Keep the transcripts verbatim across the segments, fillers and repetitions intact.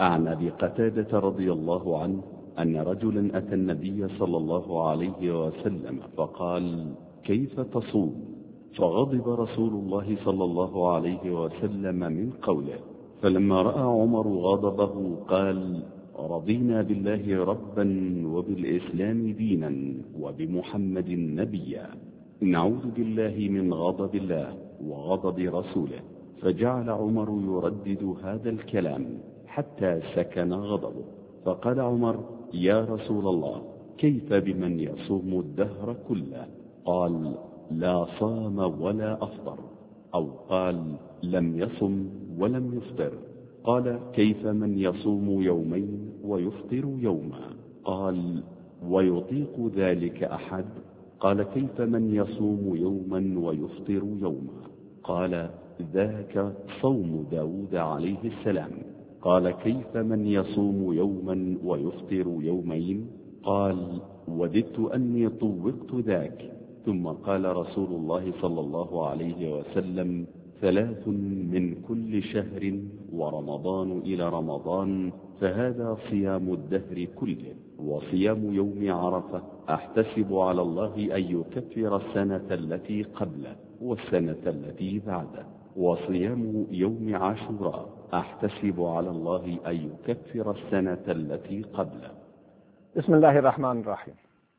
عن أبي قتادة رضي الله عنه أن رجلا أتى النبي صلى الله عليه وسلم فقال: كيف تصوم؟ فغضب رسول الله صلى الله عليه وسلم من قوله، فلما رأى عمر غضبه قال: رضينا بالله ربا وبالإسلام دينا وبمحمد نبيا، نعوذ بالله من غضب الله وغضب رسوله. فجعل عمر يردد هذا الكلام حتى سكن غضبه، فقال عمر: يا رسول الله، كيف بمن يصوم الدهر كله؟ قال: لا صام ولا أفطر، أو قال: لم يصم ولم يفطر. قال: كيف من يصوم يومين ويفطر يوما؟ قال: ويطيق ذلك أحد؟ قال: كيف من يصوم يوما ويفطر يوما؟ قال: ذاك صوم داود عليه السلام. قال: كيف من يصوم يوما ويفطر يومين؟ قال: وددت أني طوقت ذاك. ثم قال رسول الله صلى الله عليه وسلم: ثلاث من كل شهر ورمضان إلى رمضان، فهذا صيام الدهر كله. وصيام يوم عرفة أحتسب على الله أن يكفر السنة التي قبله والسنة التي بعده. وصيام يوم عاشوراء أحتسب على الله أن يكفر السنة التي قبله. بسم الله الرحمن الرحيم.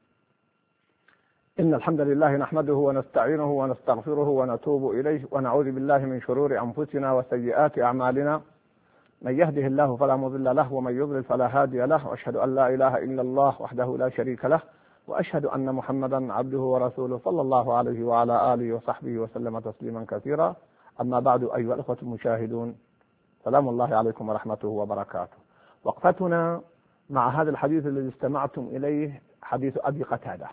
إن الحمد لله نحمده ونستعينه ونستغفره ونتوب إليه، ونعوذ بالله من شرور أنفسنا وسيئات أعمالنا. من يهده الله فلا مضل له، ومن يضلل فلا هادي له، وأشهد أن لا إله إلا الله وحده لا شريك له، وأشهد أن محمدا عبده ورسوله صلى الله عليه وعلى آله وصحبه وسلم تسليما كثيرا. أما بعد، أيها الأخوة المشاهدون، سلام الله عليكم ورحمته وبركاته. وقفتنا مع هذا الحديث الذي استمعتم إليه، حديث أبي قتادة،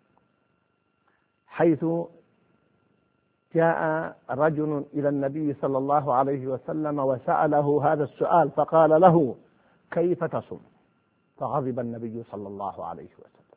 حيث جاء رجل إلى النبي صلى الله عليه وسلم وسأله هذا السؤال، فقال له: كيف تصوم؟ فغضب النبي صلى الله عليه وسلم.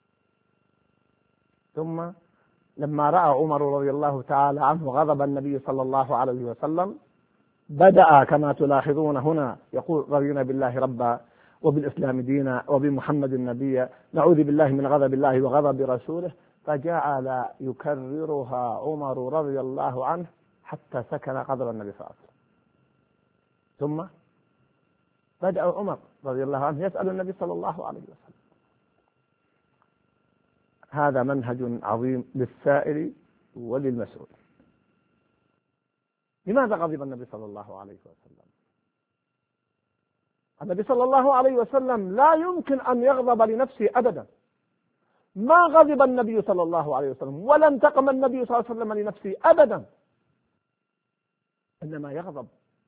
ثم لما رأى عمر رضي الله تعالى عنه غضب النبي صلى الله عليه وسلم، بدأ كما تلاحظون هنا يقول: رضينا بالله ربا وبالإسلام دينا وبمحمد نبيا، نعوذ بالله من غضب الله وغضب رسوله. فجعل يكررها عمر رضي الله عنه حتى سكن غضب النبي صلى الله عليه وسلم. ثم بدأ عمر رضي الله عنه يسأل النبي صلى الله عليه وسلم. هذا منهج عظيم للسائل وللمسؤول. لماذا غضب النبي صلى الله عليه وسلم؟ النبي صلى الله عليه وسلم لا يمكن أن يغضب لنفسه أبدا. ما غضب النبي صلى الله عليه وسلم ولا انتقم النبي صلى الله عليه وسلم لنفسه أبدا، إنما يغضب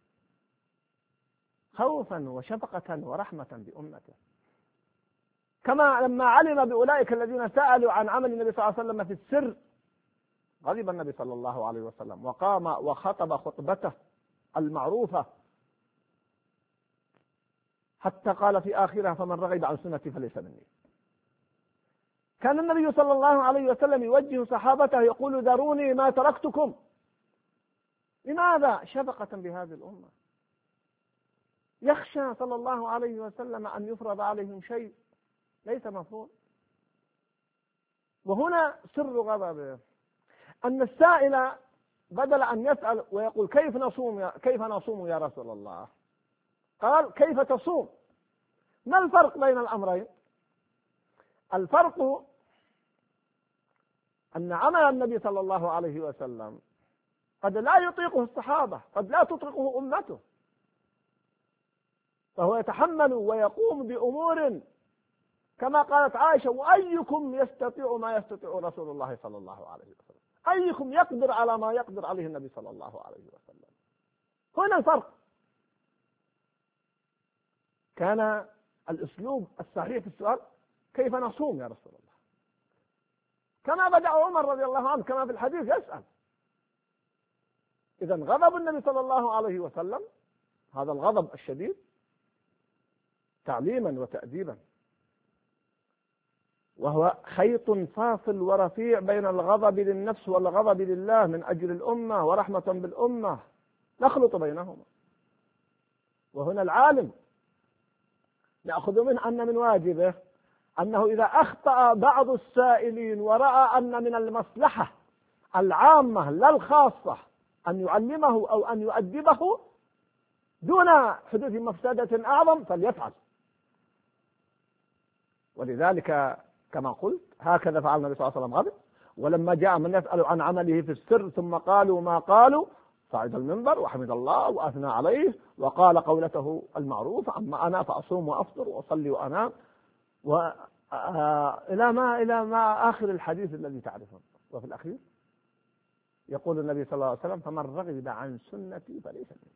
خوفا وشفقة ورحمة بأمته. كما لما علم بأولئك الذين سألوا عن عمل النبي صلى الله عليه وسلم في السر، غضب النبي صلى الله عليه وسلم وقام وخطب خطبته المعروفة، حتى قال في آخرها: فمن رغب عن سنتي فليس مني. كان النبي صلى الله عليه وسلم يوجه صحابته يقول: ذروني ما تركتكم. لماذا؟ شفقة بهذه الأمة. يخشى صلى الله عليه وسلم أن يفرض عليهم شيء ليس مفروض. وهنا سر غضبه، أن السائل بدل أن يسأل ويقول: كيف نصوم يا كيف نصوم يا رسول الله؟ قال: كيف تصوم؟ ما الفرق بين الأمرين؟ الفرق أن عمل النبي صلى الله عليه وسلم قد لا يطيقه الصحابة، قد لا تطيقه أمته، فهو يتحمل ويقوم بأمور كما قالت عائشة: وأيكم يستطيع ما يستطيع رسول الله صلى الله عليه وسلم؟ أيكم يقدر على ما يقدر عليه النبي صلى الله عليه وسلم؟ هنا الفرق. كان الأسلوب الصحيح في السؤال: كيف نصوم يا رسول الله؟ كما بدأ عمر رضي الله عنه كما في الحديث يسأل. إذن غضب النبي صلى الله عليه وسلم، هذا الغضب الشديد، تعليما وتأديبا، وهو خيط فاصل ورفيع بين الغضب للنفس والغضب لله من أجل الأمة ورحمة بالأمة، نخلط بينهما. وهنا العالم نأخذ منه أن من واجبه أنه إذا أخطأ بعض السائلين ورأى أن من المصلحة العامة لا الخاصة أن يعلمه أو أن يؤدبه دون حدوث مفسدة أعظم فليفعل. ولذلك كما قلت هكذا فعل النبي صلى الله عليه وسلم غضب، ولما جاء من يسأل عن عمله في السر ثم قالوا ما قالوا صعد المنبر وحمد الله وأثنى عليه وقال قولته المعروفة: أما أنا فأصوم وأفطر وأصلي وأنام، وإلى ما إلى ما آخر الحديث الذي تعرفون. وفي الأخير يقول النبي صلى الله عليه وسلم: فمن رغب عن سنتي فليس مني.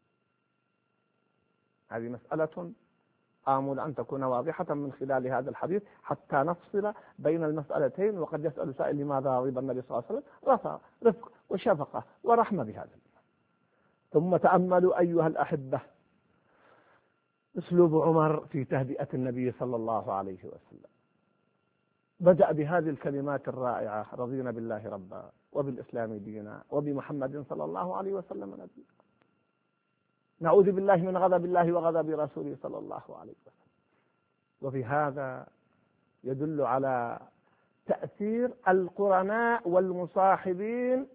هذه مسألة آمل أن تكون واضحة من خلال هذا الحديث حتى نفصل بين المسألتين. وقد يسأل سائل: لماذا غضب النبي صلى الله عليه وسلم؟ رفع رفق وشفقة ورحمة بهذا. ثم تأملوا أيها الأحبة أسلوب عمر في تهدئة النبي صلى الله عليه وسلم. بدأ بهذه الكلمات الرائعة: رضينا بالله ربا وبالإسلام دينا وبمحمد صلى الله عليه وسلم نبيا، نعوذ بالله من غضب الله وغضب رسوله صلى الله عليه وسلم. وفي هذا يدل على تأثير القرناء والمصاحبين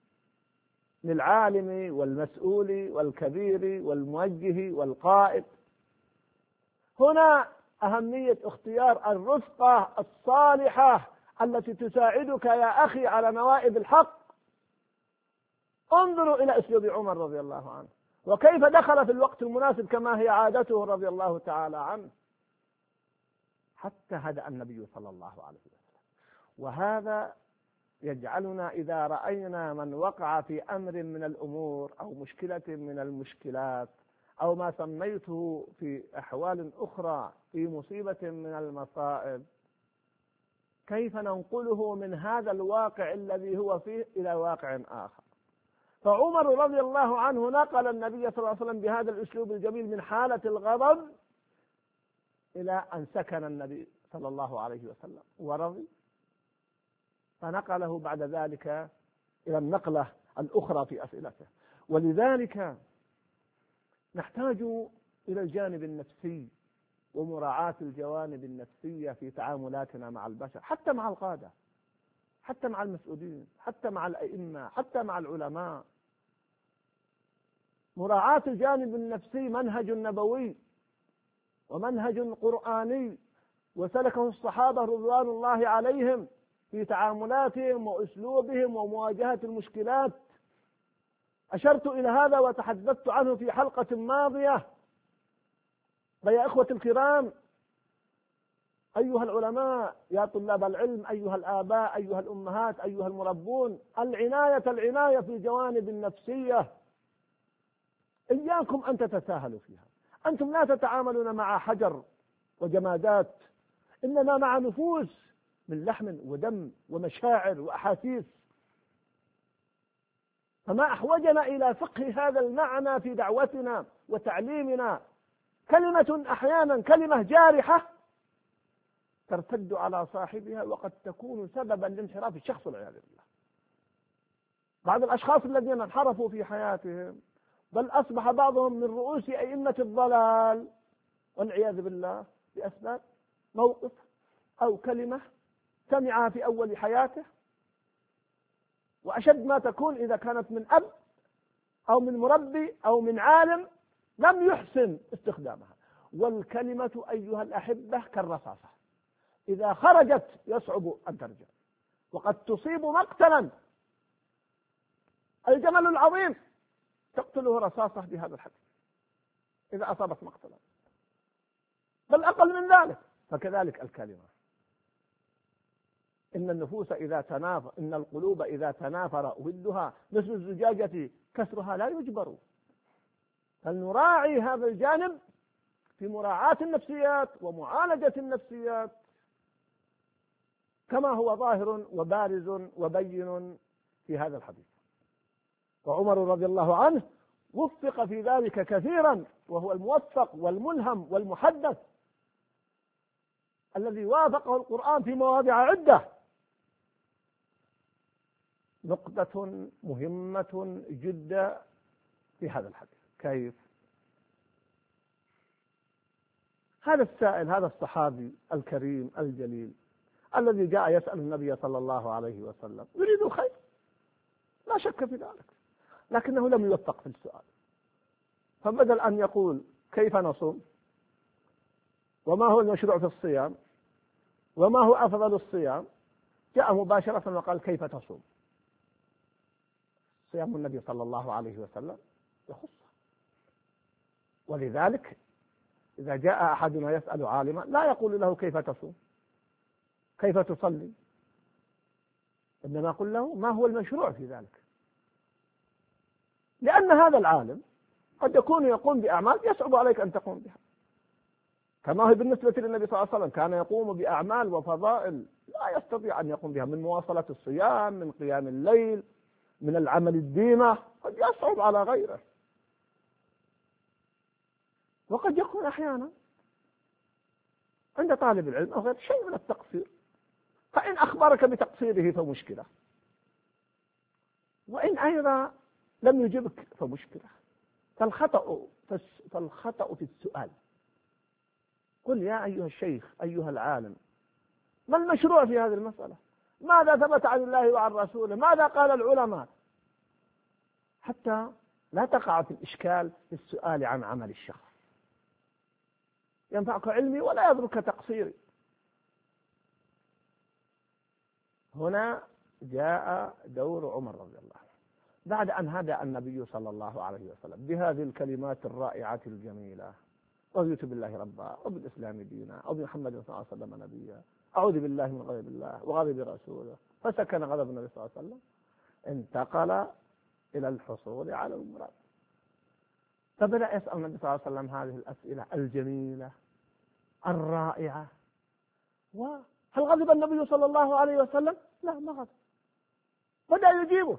للعالم والمسؤول والكبير والموجه والقائد. هنا أهمية اختيار الرفقة الصالحة التي تساعدك يا أخي على نوائب الحق. انظروا إلى أسلوب عمر رضي الله عنه وكيف دخل في الوقت المناسب كما هي عادته رضي الله تعالى عنه، حتى هدأ النبي صلى الله عليه وسلم. وهذا يجعلنا إذا رأينا من وقع في أمر من الأمور أو مشكلة من المشكلات أو ما سميته في أحوال أخرى في مصيبة من المصائب، كيف ننقله من هذا الواقع الذي هو فيه إلى واقع آخر. فعمر رضي الله عنه نقل النبي صلى الله عليه وسلم بهذا الأسلوب الجميل من حالة الغضب إلى أن سكن النبي صلى الله عليه وسلم ورضي، فنقله بعد ذلك إلى النقلة الأخرى في أسئلته. ولذلك نحتاج إلى الجانب النفسي ومراعاة الجوانب النفسية في تعاملاتنا مع البشر، حتى مع القادة، حتى مع المسؤولين، حتى مع الأئمة، حتى مع العلماء. مراعاة الجانب النفسي منهج نبوي ومنهج قرآني وسلكه الصحابة رضوان الله عليهم في تعاملاتهم وأسلوبهم ومواجهة المشكلات. أشرت إلى هذا وتحدثت عنه في حلقة ماضية. فيا إخوة الكرام، أيها العلماء، يا طلاب العلم، أيها الآباء، أيها الأمهات، أيها المربون، العناية العناية في الجوانب النفسية، إياكم أن تتساهلوا فيها. أنتم لا تتعاملون مع حجر وجمادات، إنما مع نفوس من لحم ودم ومشاعر وأحاسيس. فما أحوجنا إلى فقه هذا المعنى في دعوتنا وتعليمنا. كلمة أحيانا كلمة جارحة ترتد على صاحبها وقد تكون سببا لانحراف الشخص والعياذ بالله. بعض الأشخاص الذين انحرفوا في حياتهم بل أصبح بعضهم من رؤوس أئمة الضلال والعياذ بالله بأسباب موقف أو كلمة سمعها في أول حياته، وأشد ما تكون إذا كانت من أب أو من مربي أو من عالم لم يحسن استخدامها. والكلمة أيها الأحبة كالرصاصة، إذا خرجت يصعب أن ترجع، وقد تصيب مقتلا. الجمل العظيم تقتله رصاصة بهذا الحد إذا أصابت مقتلا، بل أقل من ذلك. فكذلك الكلمة، إن النفوس إذا تنافر إن القلوب إذا تنافر ودها مثل الزجاجة كسرها لا يجبر. فلنراعي هذا الجانب في مراعاة النفسيات ومعالجة النفسيات كما هو ظاهر وبارز وبين في هذا الحديث. وعمر رضي الله عنه وفق في ذلك كثيرا، وهو الموفق والملهم والمحدث الذي وافقه القرآن في مواضع عدة. نقطة مهمة جدا، في هذا الحديث. كيف؟ هذا السائل، هذا الصحابي الكريم الجليل الذي جاء يسأل النبي صلى الله عليه وسلم يريد الخير لا شك في ذلك، لكنه لم يوفق في السؤال، فبدل أن يقول كيف نصوم وما هو المشروع في الصيام وما هو أفضل الصيام، جاء مباشرة وقال كيف تصوم. صيام النبي صلى الله عليه وسلم يخصه، ولذلك إذا جاء أحدنا يسأل عالما لا يقول له كيف تصوم كيف تصلي، إنما يقول له ما هو المشروع في ذلك، لأن هذا العالم قد يكون يقوم بأعمال يصعب عليك أن تقوم بها، كما هو بالنسبة للنبي صلى الله عليه وسلم كان يقوم بأعمال وفضائل لا يستطيع أن يقوم بها، من مواصلة الصيام، من قيام الليل، من العمل الديمة، قد يصعب على غيره. وقد يكون أحيانا عند طالب العلم أو غير شيء من التقصير، فإن أخبرك بتقصيره فمشكلة، وإن أيضا لم يجبك فمشكلة. فالخطأ فالخطأ في السؤال. قل يا أيها الشيخ أيها العالم ما المشروع في هذه المسألة؟ ماذا ثبت عن الله وعن رسوله؟ ماذا قال العلماء؟ حتى لا تقع في الإشكال في السؤال عن عمل الشخص، ينفعك علمي ولا يضرك تقصيري. هنا جاء دور عمر رضي الله عنه بعد أن هدأ النبي صلى الله عليه وسلم بهذه الكلمات الرائعة الجميلة: رضيت بالله ربا وبالإسلام دينا وبمحمد صلى الله عليه وسلم نبيا، أعوذ بالله من غضب الله وغضب رسوله، فسكن غضب النبي صلى الله عليه وسلم، انتقل إلى الحصول على المراد. فبدأ يسأل النبي صلى الله عليه وسلم هذه الأسئلة الجميلة الرائعة. وهل غضب النبي صلى الله عليه وسلم؟ لا، ما غضب. بدأ يجيبه،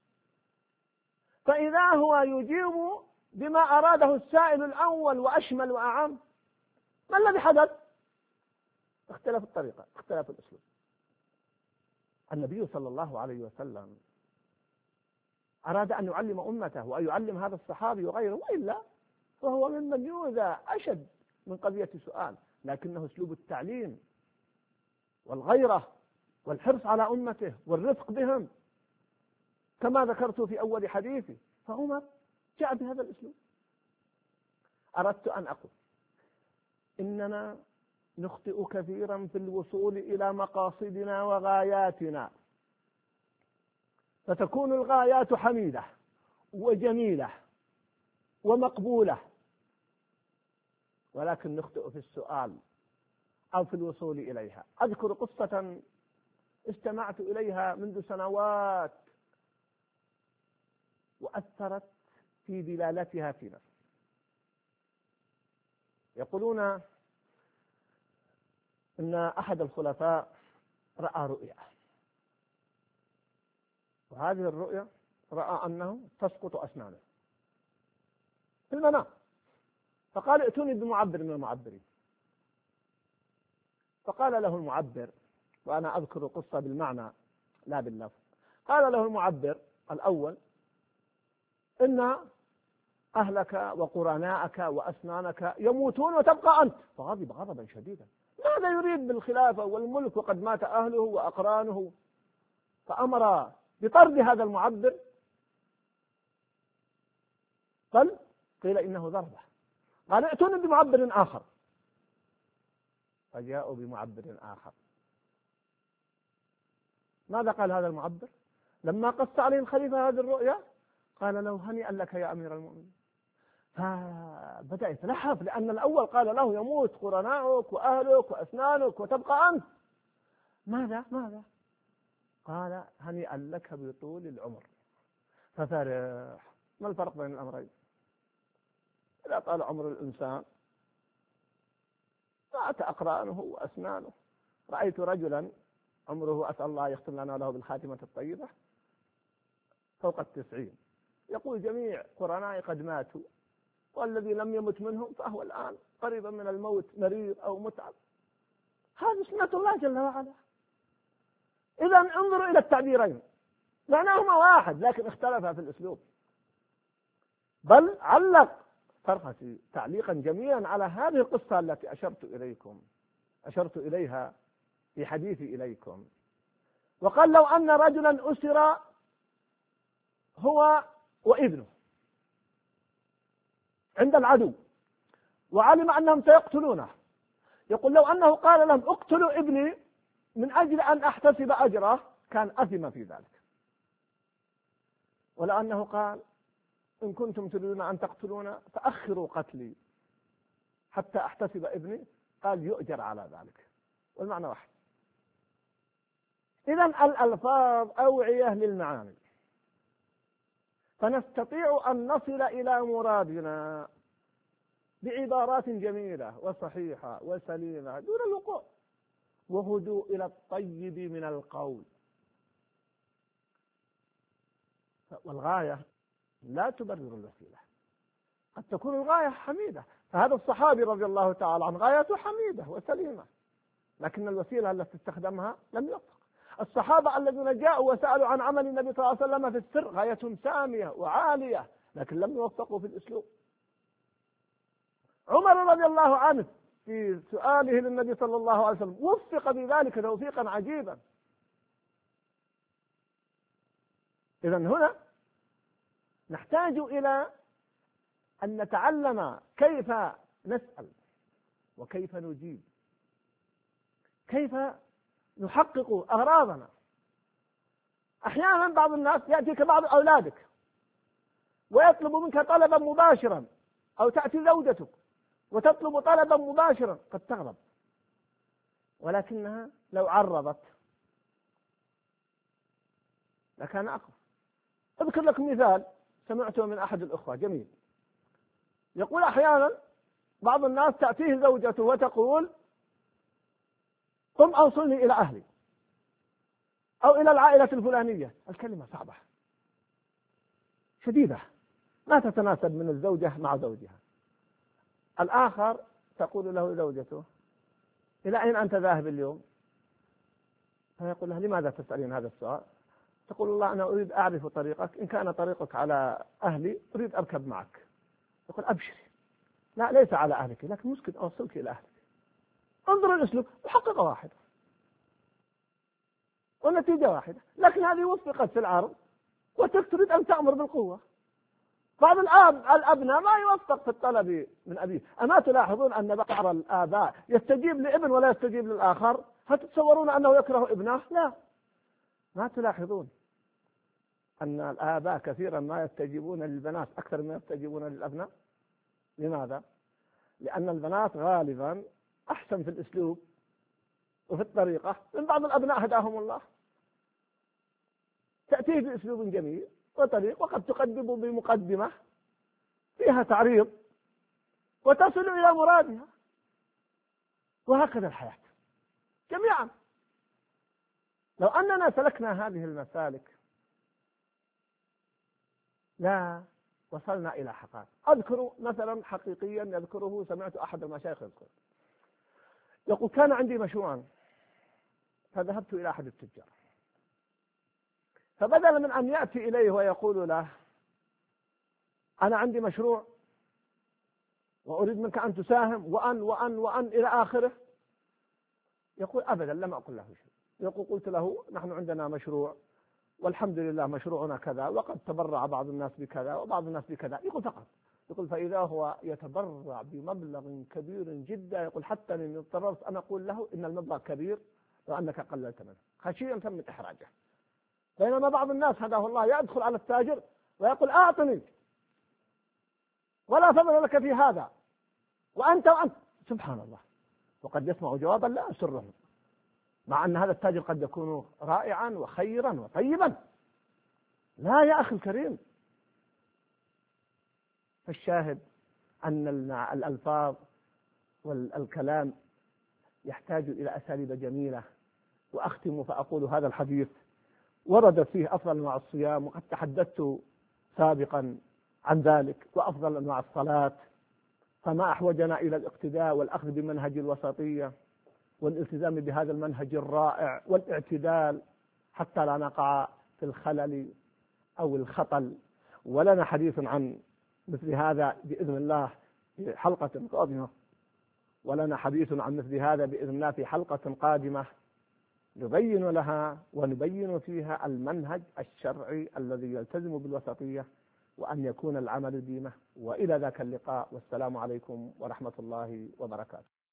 فإذا هو يجيب بما أراده السائل الأول وأشمل وأعم. ما الذي حدث؟ اختلف الطريقة، اختلف الأسلوب. النبي صلى الله عليه وسلم أراد أن يعلم أمته وأن يعلم هذا الصحابي وغيره، وإلا فهو ممن يؤذى أشد من قضية سؤال، لكنه أسلوب التعليم والغيرة والحرص على أمته والرفق بهم كما ذكرت في أول حديثي. فعمر جاء بهذا الأسلوب. أردت أن أقول إننا نخطئ كثيرا في الوصول إلى مقاصدنا وغاياتنا، فتكون الغايات حميدة وجميلة ومقبولة، ولكن نخطئ في السؤال أو في الوصول إليها. أذكر قصة استمعت إليها منذ سنوات وأثرت في دلالتها في نفسي. يقولون إن أحد الخلفاء رأى رؤيا، وهذه الرؤيا رأى أنه تسقط أسنانه في المنام، فقال ائتوني بمعبر من المعبرين. فقال له المعبر، وأنا أذكر القصة بالمعنى لا باللفظ، قال له المعبر الأول: إن أهلك وقرناءك وأسنانك يموتون وتبقى أنت. فغضب غضبا شديدا، ماذا يريد بالخلافة والملك وقد مات أهله وأقرانه؟ فأمر بطرد هذا المعبر، بل قيل إنه ضربه. قال ائتوني بمعبر آخر، فجاءوا بمعبر آخر. ماذا قال هذا المعبر لما قص عليه الخليفة هذه الرؤيا؟ قال له: هنيئا لك يا أمير المؤمنين. فبدأ يتلحف، لأن الأول قال له: يموت قرناؤك وأهلك وأسنانك وتبقى أنت. ماذا ماذا قال: هنيئا لك بطول العمر. ففرح. ما الفرق بين الأمرين؟ إذا طال عمر الإنسان مات أقرانه وأسنانه. رأيت رجلا عمره، أسأل الله يختم لنا له بالخاتمة الطيبة، فوق التسعين، يقول: جميع قرنائي قد ماتوا، والذي لم يمت منهم فهو الآن قريبا من الموت، مريض أو متعب. هذه سنة الله جل وعلا. إذا انظروا إلى التعبيرين، معناهما واحد لكن اختلفا في الأسلوب. بل علق فرحتي تعليقا جميلا على هذه القصة التي أشرت إليكم أشرت إليها في حديثي إليكم. وقال: لو أن رجلا أسر هو وابنه عند العدو وعلم أنهم سيقتلونه، يقول: لو أنه قال لهم اقتلوا ابني من أجل أن أحتسب أجره كان أثم في ذلك. ولو أنه قال: إن كنتم تريدون أن تقتلون فأخروا قتلي حتى أحتسب ابني، قال يؤجر على ذلك، والمعنى واحد. إذن الألفاظ أوعية للمعاني، فنستطيع أن نصل إلى مرادنا بعبارات جميلة وصحيحة وسليمة دون الوقوع، وهدوء إلى الطيب من القول. والغاية لا تبرر الوسيلة، قد تكون الغاية حميدة، فهذا الصحابي رضي الله تعالى عنه غايته حميدة وسليمة، لكن الوسيلة التي استخدمها لم يوفق. الصحابة الذين جاءوا وسألوا عن عمل النبي صلى الله عليه وسلم في السر غايتهم سامية وعالية، لكن لم يوفقوا في الأسلوب. عمر رضي الله عنه في سؤاله للنبي صلى الله عليه وسلم وفق بذلك توفيقا عجيبا. إذن هنا نحتاج إلى أن نتعلم كيف نسأل وكيف نجيب، كيف نحقق أغراضنا. أحيانا بعض الناس يأتيك بعض أولادك ويطلب منك طلبا مباشرا، أو تأتي زوجتك وتطلب طلبا مباشرا، قد تغضب، ولكنها لو عرضت لكان أقوى. أذكر لكم مثال سمعته من أحد الأخوة جميل، يقول: أحيانا بعض الناس تأتيه زوجته وتقول: قم أوصلني إلى أهلي أو إلى العائلة الفلانية. الكلمة صعبة شديدة ما تتناسب من الزوجة مع زوجها. الآخر تقول له زوجته: إلى أين أنت ذاهب اليوم؟ فيقول لها: لماذا تسألين هذا السؤال؟ تقول: الله أنا أريد أعرف طريقك، إن كان طريقك على أهلي أريد أركب معك. يقول: أبشري، لا ليس على أهلك، لكن ممكن أوصلك إلى أهلك. انظر الأسلوب، محققة واحدة والنتيجة واحدة، لكن هذه وفقت في العرض وتلك تريد أن تأمر بالقوة. بعض الآب الأبناء ما يوفق في الطلب من أبيه. أما تلاحظون أن بعض الآباء يستجيب لابن ولا يستجيب للآخر؟ هل تتصورون أنه يكره ابنه؟ لا. ما تلاحظون أن الآباء كثيرا ما يستجيبون للبنات أكثر ما يستجيبون للأبناء؟ لماذا؟ لأن البنات غالبا أحسن في الأسلوب وفي الطريقة من بعض الأبناء هداهم الله. تأتيه بأسلوب جميل وطريق، وقد تقدم بمقدمة فيها تعريض وتصل إلى مرادها، وهكذا الحياة جميعا. لو أننا سلكنا هذه المسالك لا وصلنا إلى حقائق. أذكر مثلا حقيقيا يذكره، سمعت أحد المشايخ يذكر، يقول: كان عندي مشروعا فذهبت إلى أحد التجار، فبدل من أن يأتي إليه ويقول له: أنا عندي مشروع وأريد منك أن تساهم وأن وأن وأن إلى آخره، يقول: أبدا لم أقل له شيء. يقول: قلت له: نحن عندنا مشروع والحمد لله مشروعنا كذا، وقد تبرع بعض الناس بكذا وبعض الناس بكذا. يقول فقط. يقول: فإذا هو يتبرع بمبلغ كبير جدا، يقول حتى أني اضطررت أن أقول له إن المبلغ كبير وأنك قللت منه خشية من إحراجه. بينما بعض الناس هداه الله يدخل على التاجر ويقول: أعطني ولا فضل لك في هذا وأنت وأنت. سبحان الله. وقد يسمع جوابا لا أسره، مع أن هذا التاجر قد يكون رائعا وخيرا وطيبا. لا يا أخي الكريم. فالشاهد أن الألفاظ والكلام يحتاج إلى أساليب جميلة. وأختم فأقول: هذا الحديث ورد فيه أفضل أنواع الصيام، وقد تحدثت سابقا عن ذلك، وأفضل أنواع الصلاة، فما أحوجنا إلى الاقتداء والأخذ بمنهج الوسطية والالتزام بهذا المنهج الرائع والاعتدال حتى لا نقع في الخلل أو الخطل. ولنا حديث عن مثل هذا بإذن الله في حلقة قادمة، ولنا حديث عن مثل هذا بإذن الله في حلقة قادمة نبين لها ونبين فيها المنهج الشرعي الذي يلتزم بالوسطية وأن يكون العمل ديمة. وإلى ذاك اللقاء، والسلام عليكم ورحمة الله وبركاته.